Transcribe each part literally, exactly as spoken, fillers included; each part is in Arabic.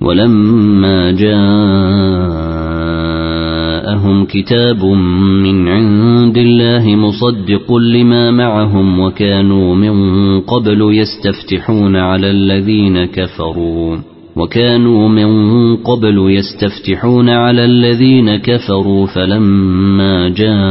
ولما جاءهم كتاب من عند الله مصدق لما معهم وكانوا من قبل يستفتحون على الذين كفروا وكانوا من قبل يستفتحون على الذين كفروا فلما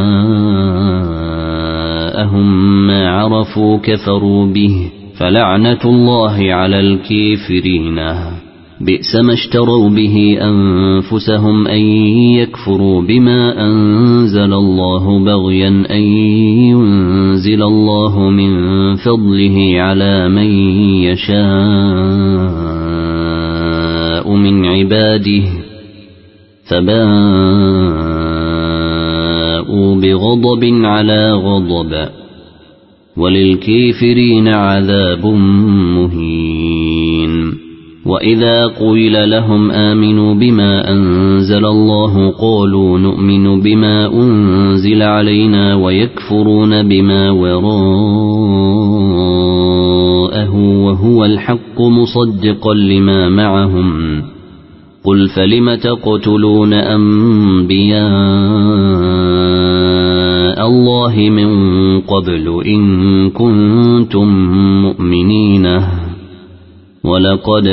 جاءهم ما عرفوا كفروا به فلعنة الله على الكافرين بئس ما اشتروا به أنفسهم أن يكفروا بما أنزل الله بغيا أن ينزل الله من فضله على من يشاء من عباده فباءوا بغضب على غضب وللكافرين عذاب مهين. وإذا قيل لهم آمنوا بما أنزل الله قالوا نؤمن بما أنزل علينا ويكفرون بما وراءه وهو الحق مصدقا لما معهم قل فلم تقتلون أنبياء الله من قبل إن كنتم مؤمنين ولقد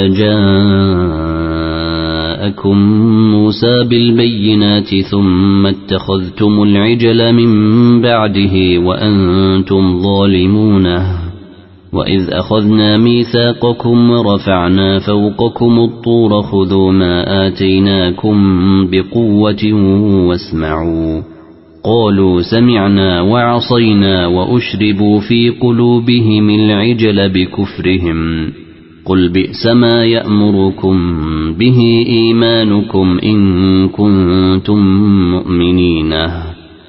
جاءكم موسى بالبينات ثم اتخذتم العجل من بعده وأنتم ظالمون وإذ أخذنا ميثاقكم ورفعنا فوقكم الطور خذوا ما آتيناكم بقوة واسمعوا قالوا سمعنا وعصينا وأشربوا في قلوبهم العجل بكفرهم قل بئس ما يأمركم به إيمانكم إن كنتم مؤمنين.